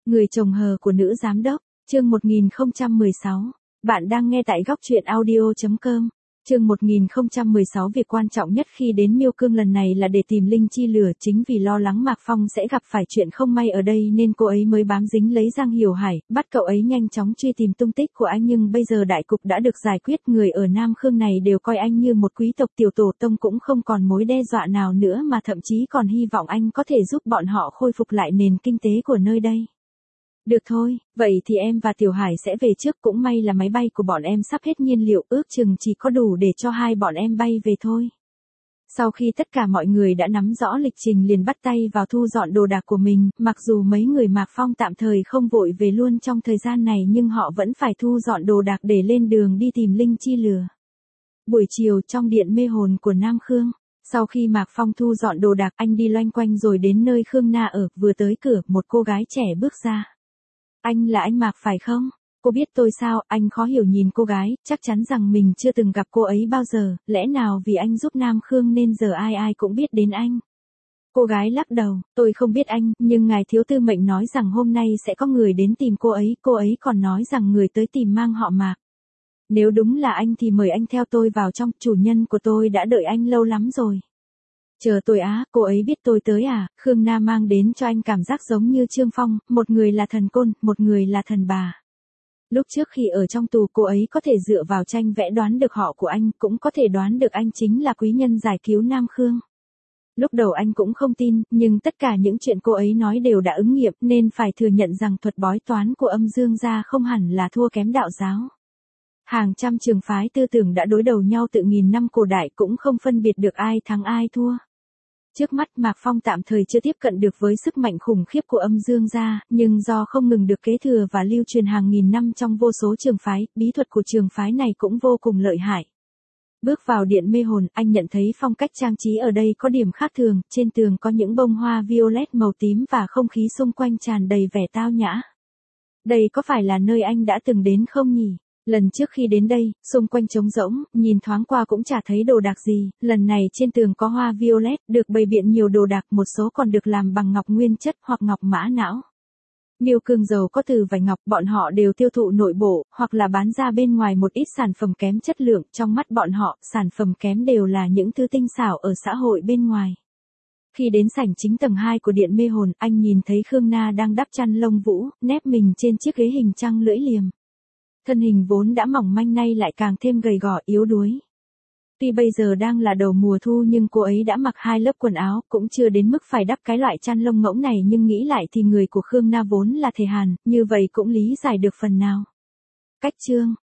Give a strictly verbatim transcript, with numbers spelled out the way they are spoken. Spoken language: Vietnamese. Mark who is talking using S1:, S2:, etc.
S1: Người chồng hờ của nữ giám đốc, chương một nghìn không trăm mười sáu. Bạn đang nghe tại góc truyện audio chấm com. Chương một nghìn không trăm mười sáu. Việc quan trọng nhất khi đến Miêu Cương lần này là để tìm Linh Chi lửa, chính vì lo lắng Mạc Phong sẽ gặp phải chuyện không may ở đây nên cô ấy mới bám dính lấy Giang Hiểu Hải, bắt cậu ấy nhanh chóng truy tìm tung tích của anh. Nhưng bây giờ đại cục đã được giải quyết, người ở Nam Khương này đều coi anh như một quý tộc tiểu tổ tông, cũng không còn mối đe dọa nào nữa mà thậm chí còn hy vọng anh có thể giúp bọn họ khôi phục lại nền kinh tế của nơi đây. Được thôi, vậy thì em và Tiểu Hải sẽ về trước, cũng may là máy bay của bọn em sắp hết nhiên liệu, ước chừng chỉ có đủ để cho hai bọn em bay về thôi. Sau khi tất cả mọi người đã nắm rõ lịch trình liền bắt tay vào thu dọn đồ đạc của mình, mặc dù mấy người Mạc Phong tạm thời không vội về luôn trong thời gian này nhưng họ vẫn phải thu dọn đồ đạc để lên đường đi tìm Linh Chi lừa. Buổi chiều trong điện mê hồn của Nam Khương. Sau khi Mạc Phong thu dọn đồ đạc, anh đi loanh quanh rồi đến nơi Khương Na ở, vừa tới cửa, một cô gái trẻ bước ra. Anh là anh Mạc phải không? Cô biết tôi sao? Anh khó hiểu nhìn cô gái, chắc chắn rằng mình chưa từng gặp cô ấy bao giờ, lẽ nào vì anh giúp Nam Khương nên giờ ai ai cũng biết đến anh? Cô gái lắc đầu, tôi không biết anh, nhưng ngài thiếu tư mệnh nói rằng hôm nay sẽ có người đến tìm cô ấy, cô ấy còn nói rằng người tới tìm mang họ Mạc. Nếu đúng là anh thì mời anh theo tôi vào trong, chủ nhân của tôi đã đợi anh lâu lắm rồi. Chờ tôi á, cô ấy biết tôi tới à? Khương Na mang đến cho anh cảm giác giống như Trương Phong, một người là thần côn, một người là thần bà. Lúc trước khi ở trong tù cô ấy có thể dựa vào tranh vẽ đoán được họ của anh, cũng có thể đoán được anh chính là quý nhân giải cứu Nam Khương. Lúc đầu anh cũng không tin, nhưng tất cả những chuyện cô ấy nói đều đã ứng nghiệm, nên phải thừa nhận rằng thuật bói toán của Âm Dương gia không hẳn là thua kém đạo giáo. Hàng trăm trường phái tư tưởng đã đối đầu nhau tự nghìn năm cổ đại cũng không phân biệt được ai thắng ai thua. Trước mắt Mạc Phong tạm thời chưa tiếp cận được với sức mạnh khủng khiếp của Âm Dương gia, nhưng do không ngừng được kế thừa và lưu truyền hàng nghìn năm trong vô số trường phái, bí thuật của trường phái này cũng vô cùng lợi hại. Bước vào điện mê hồn, anh nhận thấy phong cách trang trí ở đây có điểm khác thường, trên tường có những bông hoa violet màu tím và không khí xung quanh tràn đầy vẻ tao nhã. Đây có phải là nơi anh đã từng đến không nhỉ? Lần trước khi đến đây, xung quanh trống rỗng, nhìn thoáng qua cũng chả thấy đồ đạc gì, lần này trên tường có hoa violet, được bày biện nhiều đồ đạc, một số còn được làm bằng ngọc nguyên chất hoặc ngọc mã não. Miêu Cương giàu có từ vải ngọc, bọn họ đều tiêu thụ nội bộ, hoặc là bán ra bên ngoài một ít sản phẩm kém chất lượng, trong mắt bọn họ, sản phẩm kém đều là những thứ tinh xảo ở xã hội bên ngoài. Khi đến sảnh chính tầng hai của điện mê hồn, anh nhìn thấy Khương Na đang đắp chăn lông vũ, nép mình trên chiếc ghế hình trăng lưỡi liềm. Thân hình vốn đã mỏng manh nay lại càng thêm gầy gò yếu đuối. Tuy bây giờ đang là đầu mùa thu nhưng cô ấy đã mặc hai lớp quần áo, cũng chưa đến mức phải đắp cái loại chăn lông ngỗng này, nhưng nghĩ lại thì người của Khương Na vốn là thể hàn, như vậy cũng lý giải được phần nào. Cách chương,